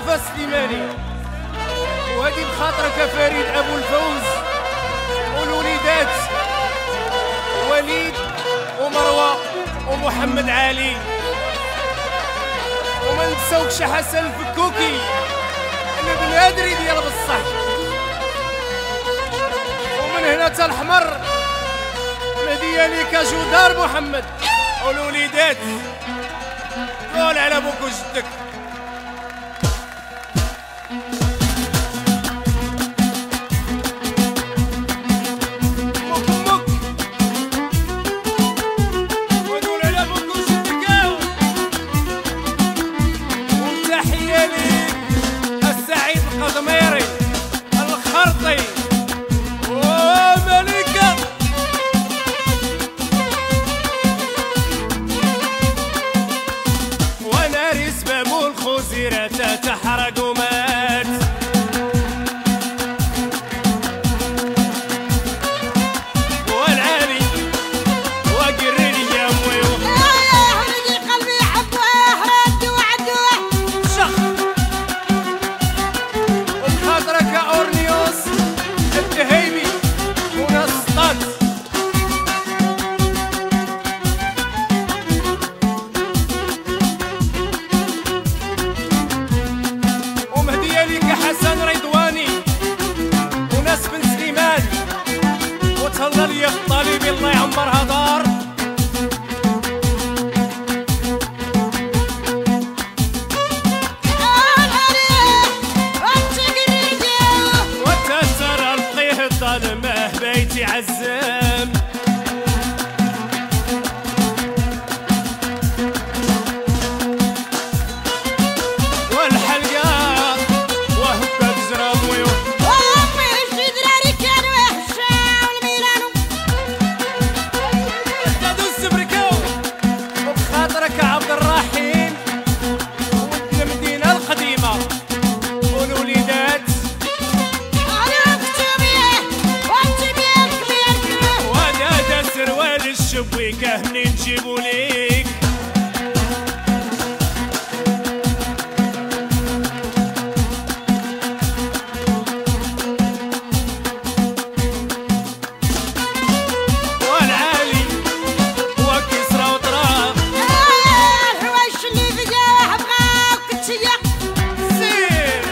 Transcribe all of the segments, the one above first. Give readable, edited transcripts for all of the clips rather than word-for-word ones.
مصطفى سليماني، وهذه بخاطرك فريد ابو الفوز والوليدات وليد ومروه ومحمد علي، وما نساوكش حسن الفكوكي البنادري ديال بصح، ومن هنا تا الحمر مهديه ليك جودار محمد والوليدات قول على ابوك وجدك. قضميري الخرطي وملكة ونار سباب الخزيرة تحرق ومات، والعالي وقرر يا مويو يا قلبي حبه رد وعدوه شخ خاطرك أورنيوس التهيمي ونسطات، ومهدية ليك حسن رضواني وناس بن سليمان، وتهلا لي الطالب الله يعمرها دار، ظلمه بيتي عزام، والحلقات وهبة بزراب ويوم وامي الجدراني كانوا يحشاو الميلانو اهتدوا السبركو، وبخاطرك عبد الرحيم والمدينة القديمة والوليدات الشبيكة منين نجيبو ليك، والعالي وكسرى وطراف الحوايش اللي في جاه بغاوك تشيق سير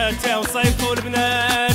تا وصيفوا البنات.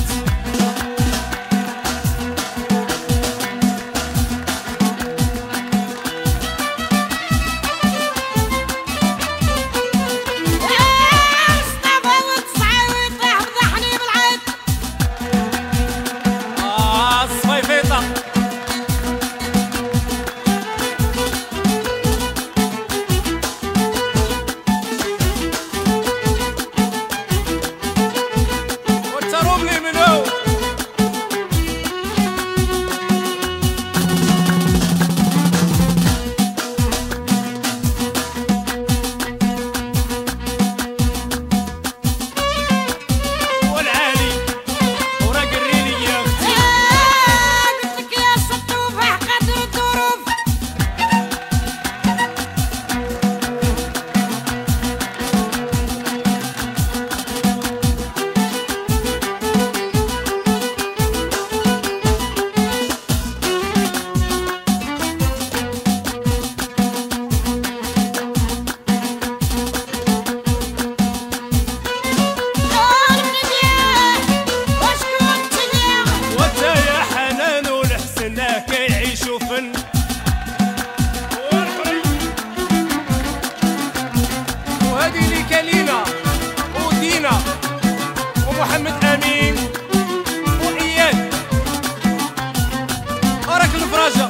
ومحمد امين واياد وراك الفراجه.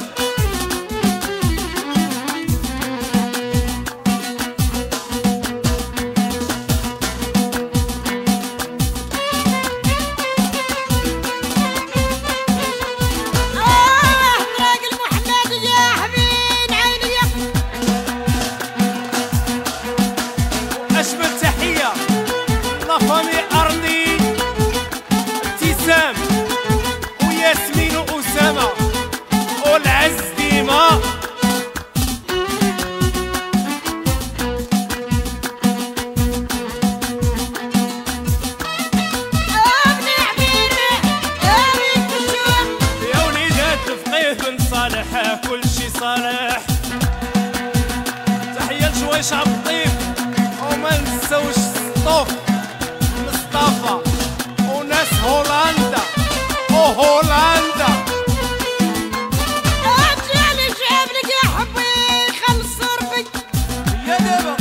أجمل تحية لافامي أرضي ابتسام وياسمين وأسامة والعز ديما. يا وليدات الفقيه بن صالح كل شي صالح. تحية لشويش عبد وما نساوش سطوف مصطفى وناس هولندا وهولندا. اجعلي جابلك يا حبي خلص ربي يا دابا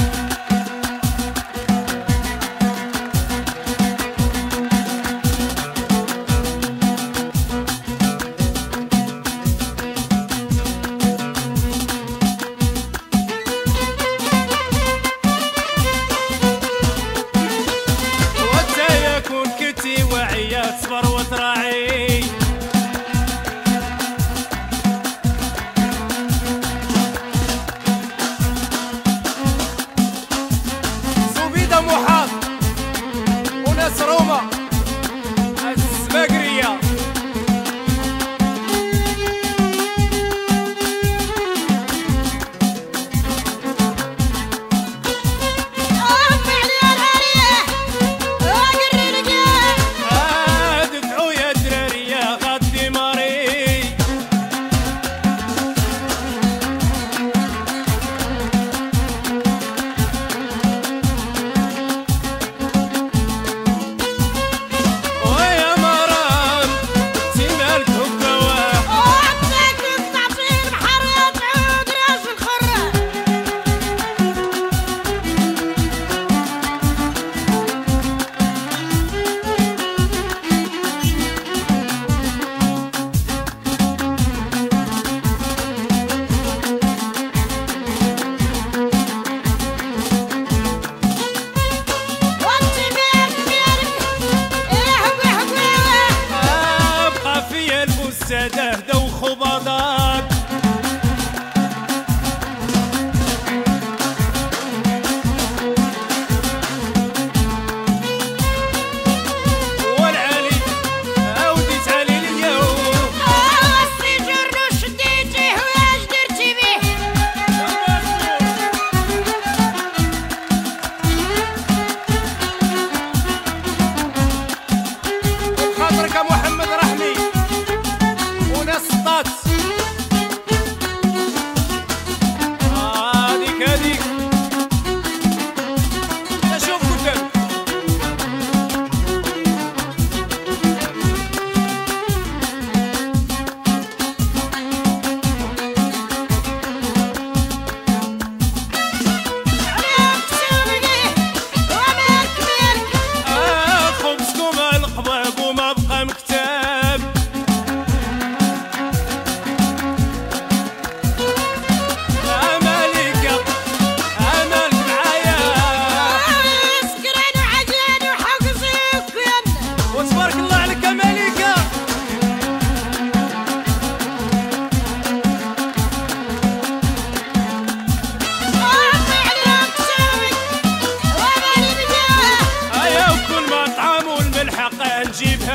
تصبر وتراعي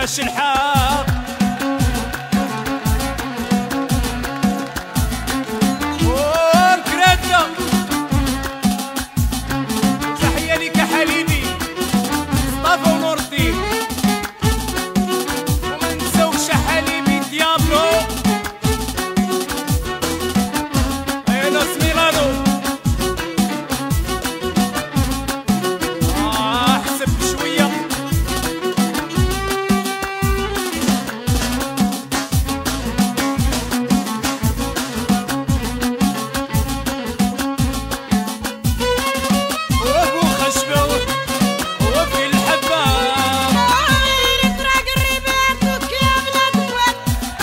باش الحق والكرادة. تحية ليك يا حليبي مصطفى ونور الدين، وما نساوكش يا حليبي ديابلو ناس ميلانو. حسب شوية وابو خشبة وفي الحبة يطرق الرباط وكيا بلاد الواد.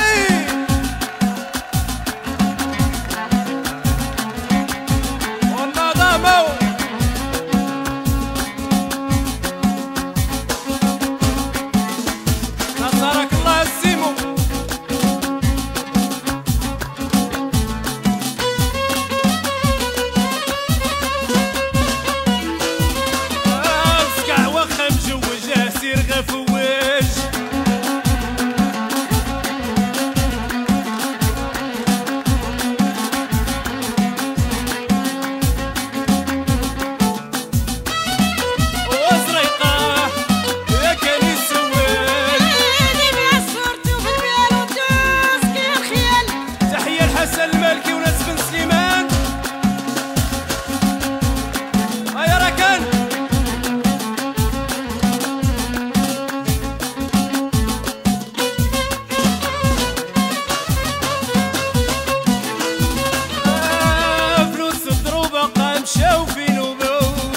والنظامة نصرك الله السيمو. اسكع وخا مجوج سير غفوج. وزريقة يا كان يسوج. عيني بها صورته في البيال ودوز كي الخيال. تحية لحسن المالكي وناس بن سليمان. هيا راكان فلوس الضروبة قام مشاو في نوبو.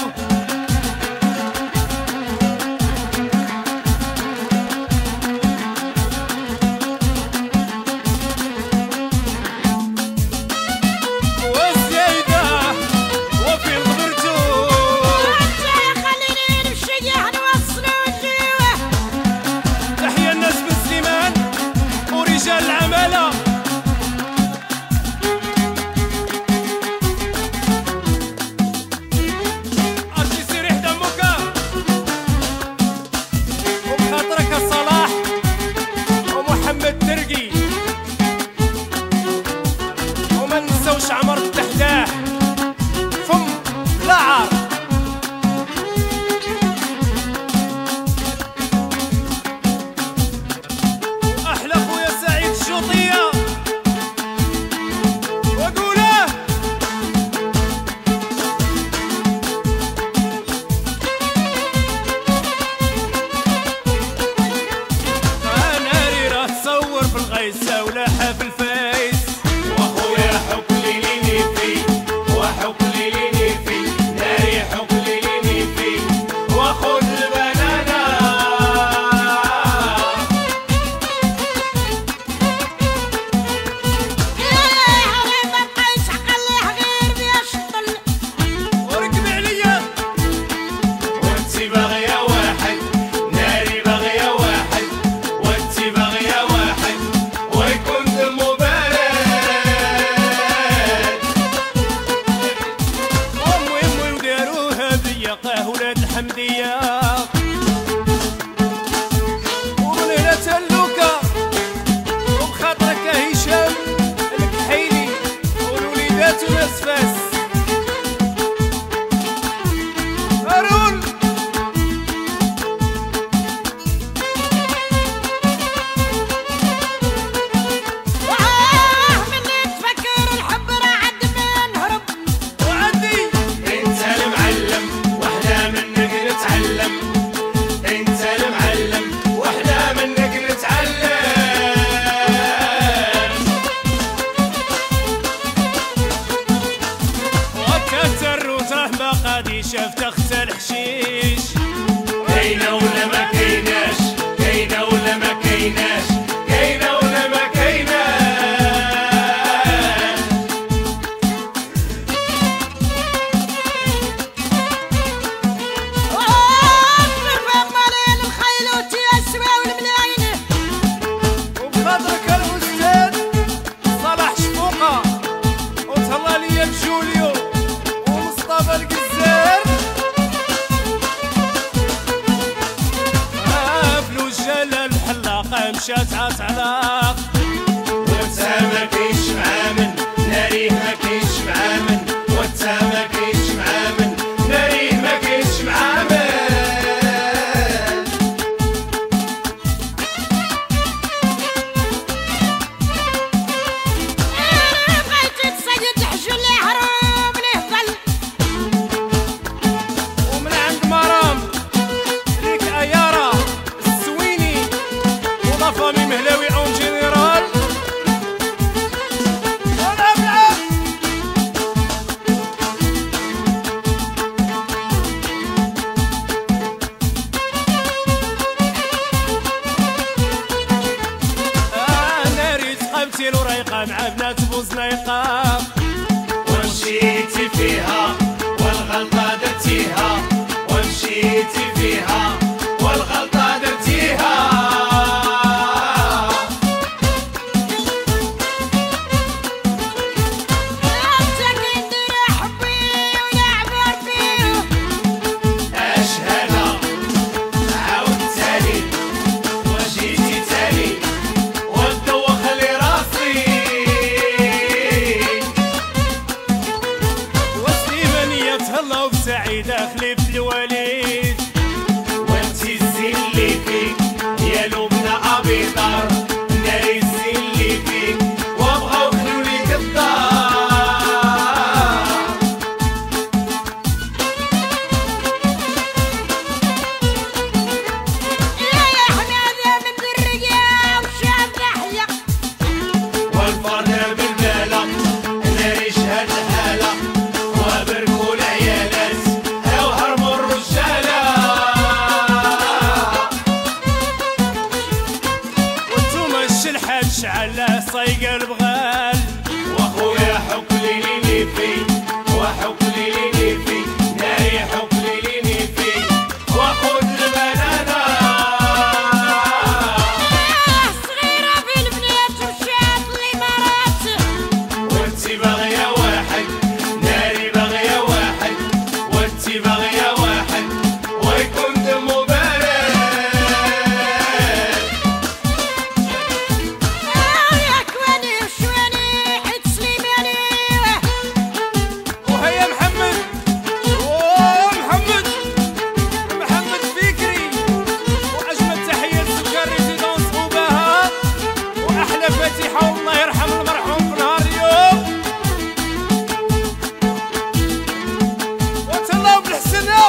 والزايدة وفي الغبرتو. رجع خليني نمشي نوصلو الجيوه. تحية الناس بن سليمان ورجال العمالة. أرجي سيريح دمك وبخاطرك يا صلاح ومحمد ترقي، وما ننساوش عمر الدحداح فم لعر. أحلى خويا سعيد الشوطية وقوله ناري راه تصور في الغيسة ولاحة في الفايس. واخويا حك ليليني فيه وحك ليليني فيه ناري حك ليليني فيه واخد البنانا. علي ما بقيتش حقليه غير بيشطل. وركبي عليا وانتي باغية واحد ناري باغية واحد وانتي باغية واحد ويكون دمو بارد. أمي وداروها ضيقة ولاد الحمدية ومن هنا تلوكا وبخاطرك يا هشام الكحيلي والوليدات وناس فاس. هارون مني تفكر الحب راه عد ما نهرب. وعندي انت المعلم واحنا منك نتعلم. انت المعلم واحنا منك نتعلم. وكتر وتره ما غادي شافت اخت الحشيش. كاينة ولا ما كايناش كاينة ولا ما كايناش كاينة ولا ما كايناش. أكبر فما ليل الخيلوت يسوى والملايين. وبخاطرك الأستاذ صلاح شفوقة وتهلا ليا بجوليو ومصطفى القزار. فلوس جلال الحلا مشات عتعلق وانت ما كاينش معامن ناريه ما كاينش معامن وانت ما كاينش معامن ناريه ما كاينش معامن بغيتي تصيد حجل يهرب ليه ظل ومن عند مرام ليك ايارة السويني ولا فامي مهلاوي اون جينيرال ناري تقابتي الوريقة مع بنات بوزنيقة ومشيتي فيها والغلطة درتيها ومشيتي فيها والغلطة درتيها انت كندير حبي ولعبر فيه أشهد عاود تاني وجيتي تاني وتدوخ لي راسي وسليمانية تهلا وبسعيدة خليفة الوالد وانتي الزين اللي فيك يا لبنى أبيضار ناري الزين اللي فيك وابغاو خلوا ليك الدار يا حماده من الرقا وشاب نحيا والفرد بالبالة ناري شهد الحالة وبركوا العيالات هاو هربوا الرجالة وانتوما الشلحة تشعل صيقة البغال واخويا حك لي في وحك لي في ناري حك لي في وخذ البنانة صغيرة في البنات وشاب الامارات وانتي باغية واحد ناري باغية واحد وانتي باغية واحد ويكون دمو بارد يا كواني وشواني حيت سليماني وهيا محمد محمد فكري واجمل تحية لسكر ريزيدونس وبهاء واحلى فاتحة والله يرحم المرحوم في نهار اليوم وتهلاو بالحسنة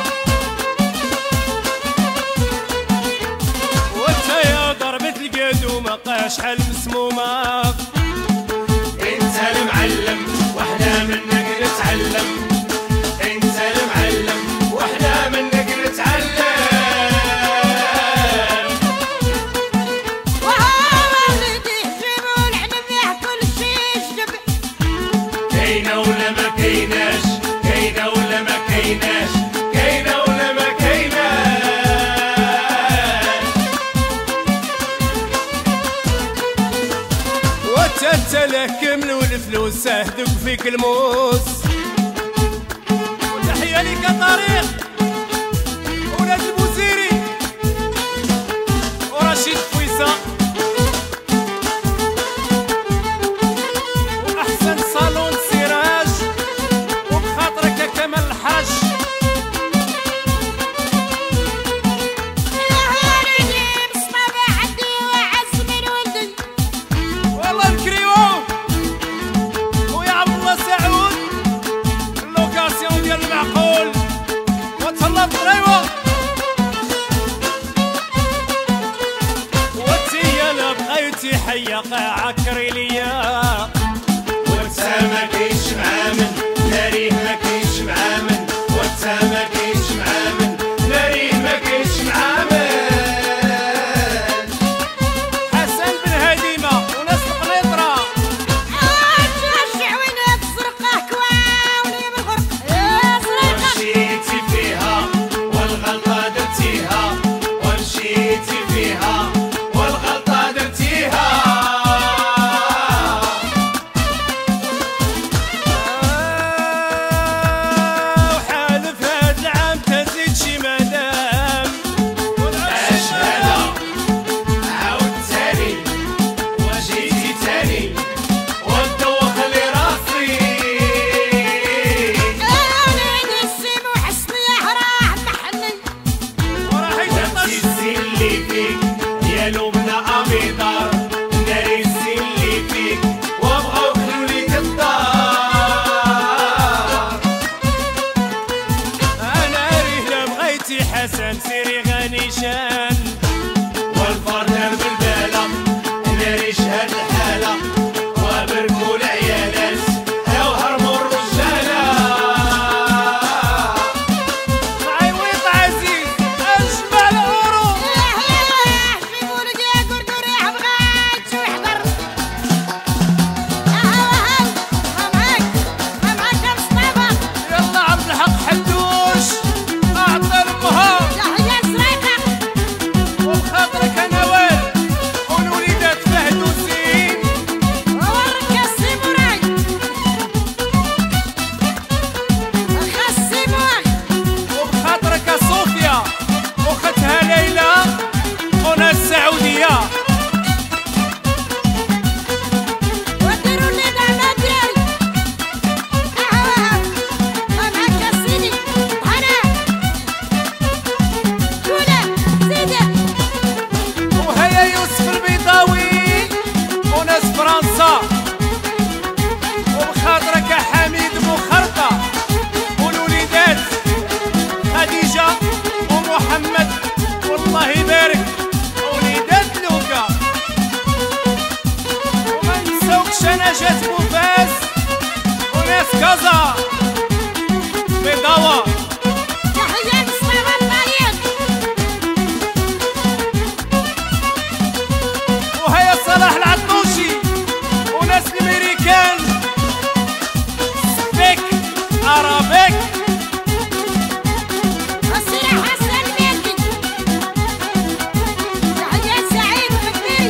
وانت يا ضربة القدومة شحال مسمومة انت المعلم واحنا منك نتعلم انت المعلم واحنا منك نتعلم وها ولدي جيبوا العنب ياكل شي جدب كاينة ولا ما كايناش كاينة ولا ما كايناش كاينة ولا ما كايناش وتتلكم والفلوس اهدك فيك الموس وتحية لك طريق ولاد البوزيري ورشيد فويسة واحسن صالون سراج وبخاطرك كمال الحاج يا ولدي مصطفى عدي وعز من ولدي والله الكريو ويا عبد الله سعود اللوكاسيون ديال المعقول وتهلا بالريوة وانتي انا بغيتي حية قاعة كري ليا وانت ما كاينش معامن ناريه ما كاينش معامن وانت ما كاينش معامن ناريه ما كاينش معامن حسن بن هديمة وناس القنيطرة الشعوينات زرقاء كواوني بالغرق يا زرقاء ومشيتي فيها والغلطة درتيها ومشيتي فيها والغلطة درتيها جنان والفرد بالبالة ناري شهد الحالة وبركوا العيالات او هرموا الرجالة عويط عزيز اجمع العروض في مولد يا قردور يا بغات شو يحضر معاك مصطفى يلا عبد الحق حدوش اعطى المها تحية سريقة وبخاطرك انا وين والوليدات فهد وسين وورك السيموراي خصموه وبخاطرك صوفيا واختها ليلى وناس السعوديه وديروا اللي دعنا ديالي معاك السيدي طحنا كولا زيدي وهيا يوسف البيضاوي وناس فرنسا وبخاطرك حميد مخرطة والوليدات خديجة ومحمد والله يبارك وليدات لوكا وما نساوكش نجاة بوفاس وناس كازا بيضاوة تحية مصطفى الطيب وهيا صلاح العطوشي وناس الامريكان سبيك ارابيك السي حسن ميكي تحية سعيد خديري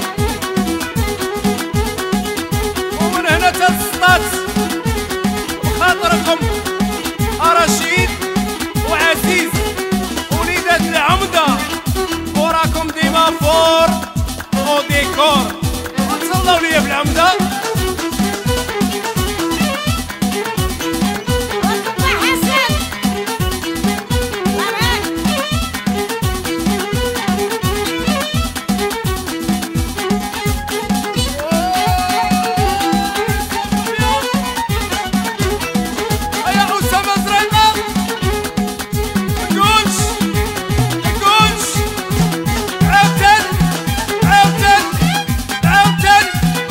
ومن هنا تلسطات وخاطركم رشيد وعزيز وليدات العمدة وراكم ديما فور وديكور وتصلوا ليا بالعمدة وطبع حسن معاك يا أسامة زريطة قولش قولش عاودتن عاودتن عاودتن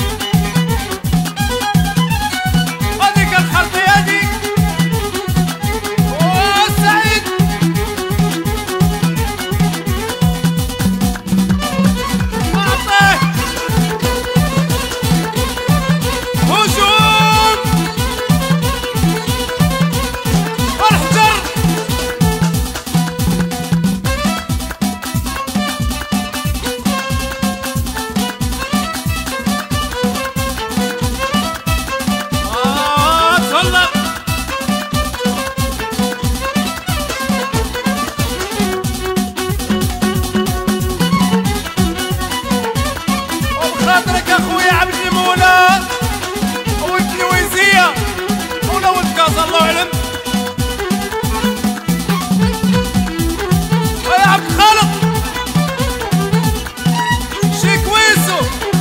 هذيك الخلطي هذيك وسعيد أعطيه هجوم الحجر تهلا وبخاطرك اخويا عبد المولى ولد الويزيه ولا ولد كازا الله اعلم ويا عبد الخالق شي كويسو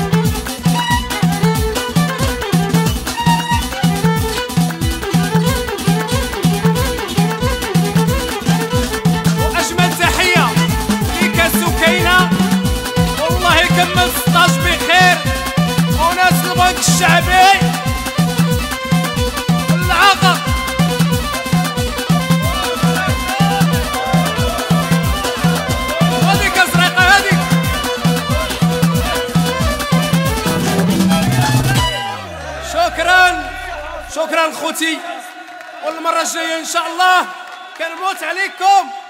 واجمل تحيه ليك سكينه والله يكمل 16 بخير وناس البنك الشعبي العاقه هذيك زريقه هذيك شكرا خوتي والمره الجايه ان شاء الله كنموت عليكم